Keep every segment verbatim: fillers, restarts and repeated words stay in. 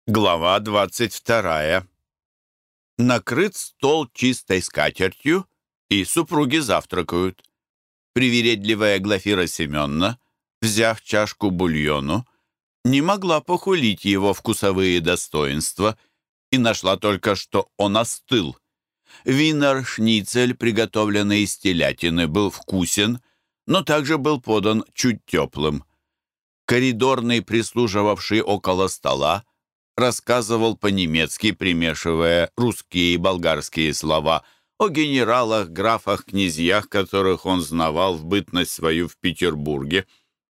Глава двадцать вторая. Накрыт стол чистой скатертью, и супруги завтракают. Привередливая Глафира Семеновна, взяв чашку бульону, не могла похулить его вкусовые достоинства и нашла только, что он остыл. Винер-шницель, приготовленный из телятины, был вкусен, но также был подан чуть теплым. Коридорный, прислуживавший около стола, рассказывал по-немецки, примешивая русские и болгарские слова, о генералах, графах, князьях, которых он знавал в бытность свою в Петербурге.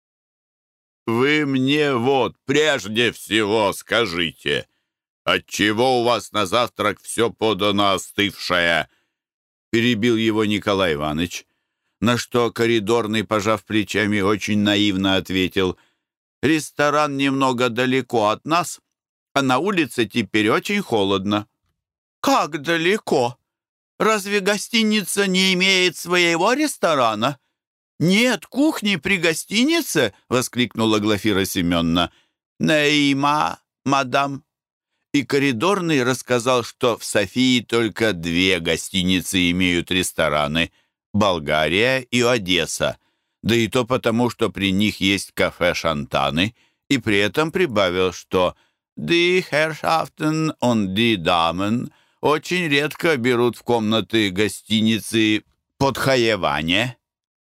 «Вы мне вот прежде всего скажите, отчего у вас на завтрак все подано остывшее?» Перебил его Николай Иванович, на что коридорный, пожав плечами, очень наивно ответил: «Ресторан немного далеко от нас, а на улице теперь очень холодно». «Как далеко? Разве гостиница не имеет своего ресторана? Нет кухни при гостинице?» — воскликнула Глафира Семеновна. «Нейма, мадам». И коридорный рассказал, что в Софии только две гостиницы имеют рестораны — Болгария и Одесса, да и то потому, что при них есть кафе «Шантаны», и при этом прибавил, что «Die Herrschaften und die Damen» очень редко берут в комнаты гостиницы подхаевание,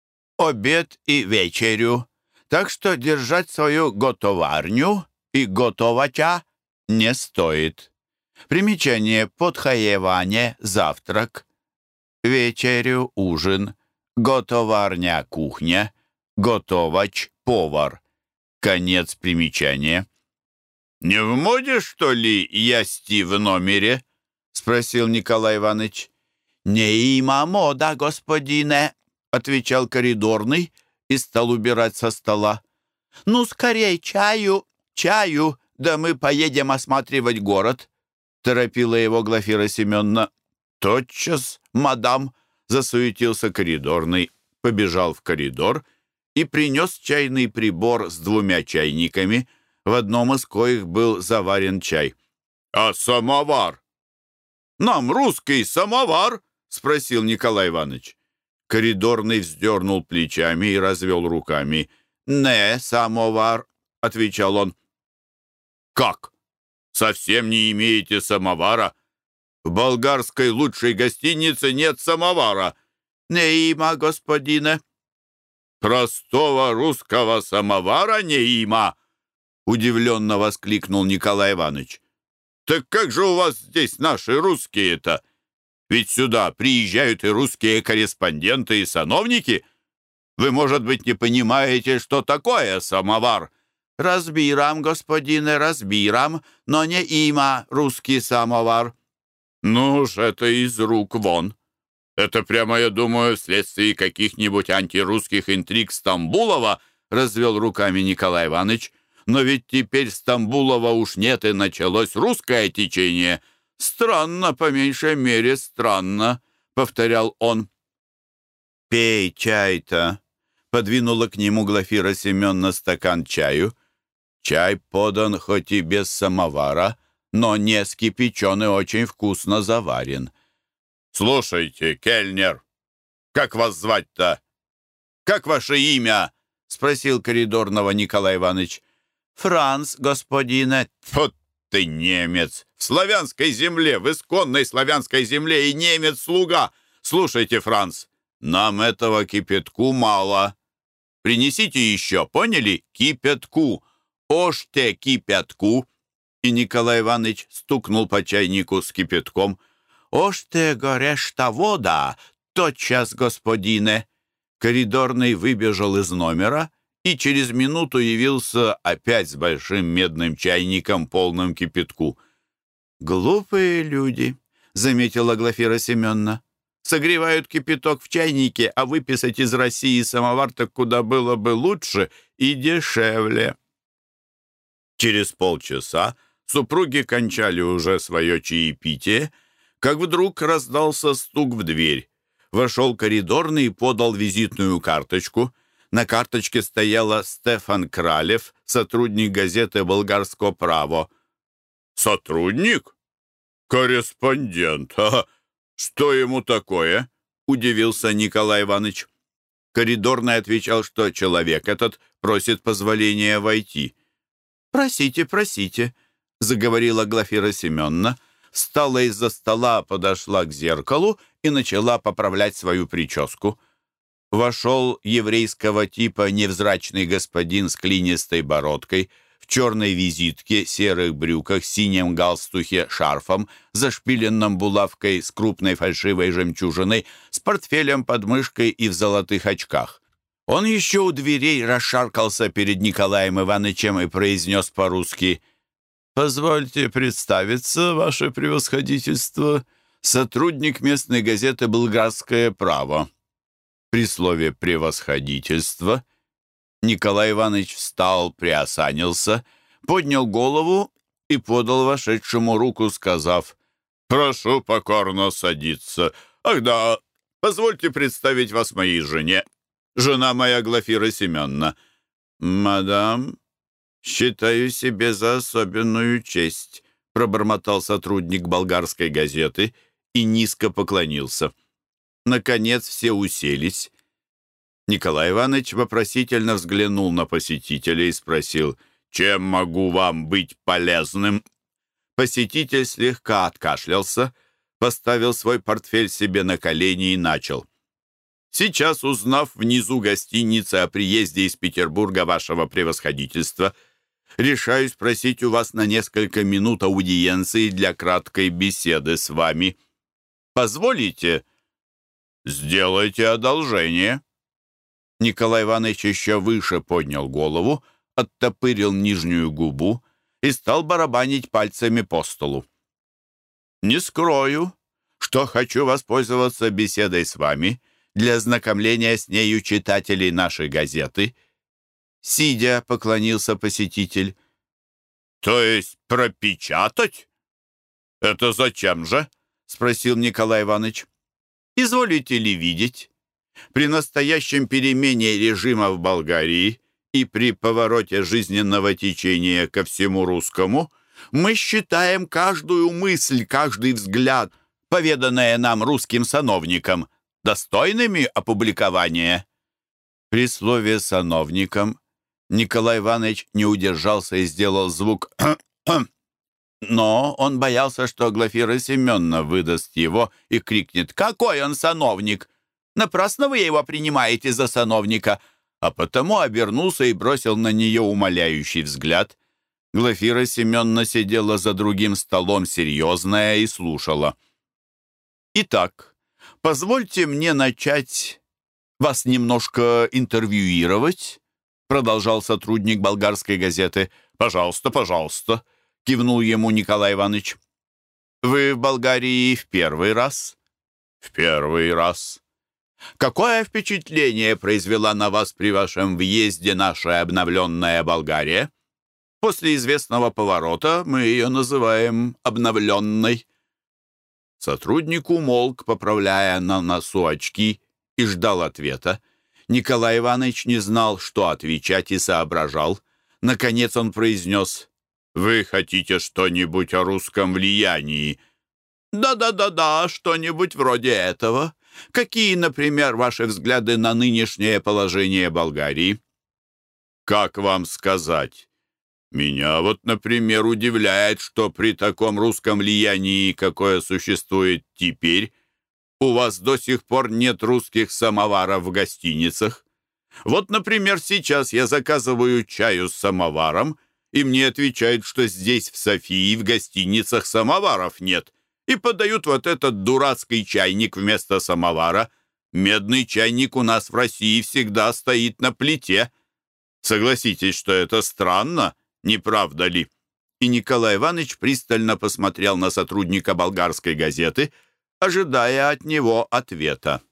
обед и вечерю, так что держать свою готоварню и готовача не стоит. Примечание: подхаевание — завтрак, вечерю — ужин, готоварня — кухня, готовач — повар. Конец примечания. «Не в моде, что ли, ясти в номере?» — спросил Николай Иванович. «Не има мода, господине», — отвечал коридорный и стал убирать со стола. «Ну, скорей чаю, чаю, да мы поедем осматривать город», — торопила его Глафира Семеновна. «Тотчас, мадам», — засуетился коридорный, побежал в коридор и принес чайный прибор с двумя чайниками, в одном из коих был заварен чай. «А самовар? Нам русский самовар?» — спросил Николай Иванович. Коридорный вздернул плечами и развел руками. «Не самовар», — отвечал он. «Как? Совсем не имеете самовара? В болгарской лучшей гостинице нет самовара». «Не има, господине». «Простого русского самовара не има?» — удивленно воскликнул Николай Иванович. «Так как же у вас здесь наши русские-то? Ведь сюда приезжают и русские корреспонденты, и сановники. Вы, может быть, не понимаете, что такое самовар?» «Разбирам, господине, разбирам, но не има русский самовар». «Ну уж это из рук вон. Это прямо, я думаю, вследствие каких-нибудь антирусских интриг Стамбулова», — развел руками Николай Иванович. «Но ведь теперь Стамбулова уж нет, и началось русское течение. Странно, по меньшей мере, странно», — повторял он. «Пей чай-то», — подвинула к нему Глафира Семеновна стакан чаю. Чай подан хоть и без самовара, но не скипячен и очень вкусно заварен. «Слушайте, кельнер, как вас звать-то? Как ваше имя?» — спросил коридорного Николай Иванович. «Франц, господине». «Вот ты немец! В славянской земле, в исконной славянской земле и немец-слуга! Слушайте, Франц, нам этого кипятку мало. Принесите еще, поняли? Кипятку! Оште кипятку!» И Николай Иванович стукнул по чайнику с кипятком. «Оште горешта вода! Тотчас, господине!» Коридорный выбежал из номера и через минуту явился опять с большим медным чайником, полным кипятку. «Глупые люди», — заметила Глафира Семеновна. «Согревают кипяток в чайнике, а выписать из России самовар так куда было бы лучше и дешевле». Через полчаса супруги кончали уже свое чаепитие, как вдруг раздался стук в дверь. Вошел коридорный и подал визитную карточку. На карточке стояло «Стефан Кралев, сотрудник газеты «Болгарское право». Сотрудник? Корреспондент. А что ему такое? Удивился Николай Иванович. Коридорный отвечал, что человек этот просит позволения войти. «Просите, просите», — заговорила Глафира Семеновна, встала из-за стола, подошла к зеркалу и начала поправлять свою прическу. Вошел еврейского типа невзрачный господин с клинистой бородкой, в черной визитке, серых брюках, синем галстухе, шарфом, зашпиленном булавкой с крупной фальшивой жемчужиной, с портфелем под мышкой и в золотых очках. Он еще у дверей расшаркался перед Николаем Ивановичем и произнес по-русски: «Позвольте представиться, ваше превосходительство, сотрудник местной газеты «Болгарское право». При слове «превосходительство» Николай Иванович встал, приосанился, поднял голову и подал вошедшему руку, сказав: «Прошу покорно садиться. Ах да, позвольте представить вас моей жене. Жена моя Глафира Семеновна». «Мадам, считаю себе за особенную честь», пробормотал сотрудник болгарской газеты и низко поклонился. Наконец все уселись. Николай Иванович вопросительно взглянул на посетителя и спросил: «Чем могу вам быть полезным?» Посетитель слегка откашлялся, поставил свой портфель себе на колени и начал: «Сейчас, узнав внизу гостиницы о приезде из Петербурга вашего превосходительства, решаю спросить у вас на несколько минут аудиенции для краткой беседы с вами. Позволите?» «Сделайте одолжение». Николай Иванович еще выше поднял голову, оттопырил нижнюю губу и стал барабанить пальцами по столу. «Не скрою, что хочу воспользоваться беседой с вами для ознакомления с нею читателей нашей газеты». Сидя, поклонился посетитель. «То есть пропечатать? Это зачем же?» — спросил Николай Иванович. «Изволите ли видеть? При настоящем перемене режима в Болгарии и при повороте жизненного течения ко всему русскому мы считаем каждую мысль, каждый взгляд, поведанное нам русским сановникам, достойными опубликования». При слове «сановникам» Николай Иванович не удержался и сделал звук «кхм-кхм». Но он боялся, что Глафира Семеновна выдаст его и крикнет: «Какой он сановник? Напрасно вы его принимаете за сановника!» А потому обернулся и бросил на нее умоляющий взгляд. Глафира Семеновна сидела за другим столом, серьезная, и слушала. «Итак, позвольте мне начать вас немножко интервьюировать», продолжал сотрудник болгарской газеты. «Пожалуйста, пожалуйста», кивнул ему Николай Иванович. «Вы в Болгарии в первый раз?» «В первый раз». «Какое впечатление произвела на вас при вашем въезде наша обновленная Болгария? После известного поворота мы ее называем обновленной». Сотрудник умолк, поправляя на носу очки, и ждал ответа. Николай Иванович не знал, что отвечать, и соображал. Наконец он произнес: «Вы хотите что-нибудь о русском влиянии?» «Да-да-да-да, что-нибудь вроде этого. Какие, например, ваши взгляды на нынешнее положение Болгарии?» «Как вам сказать? Меня вот, например, удивляет, что при таком русском влиянии, какое существует теперь, у вас до сих пор нет русских самоваров в гостиницах. Вот, например, сейчас я заказываю чаю с самоваром, и мне отвечают, что здесь, в Софии, в гостиницах самоваров нет, и подают вот этот дурацкий чайник вместо самовара. Медный чайник у нас в России всегда стоит на плите. Согласитесь, что это странно, не правда ли?» И Николай Иванович пристально посмотрел на сотрудника болгарской газеты, ожидая от него ответа.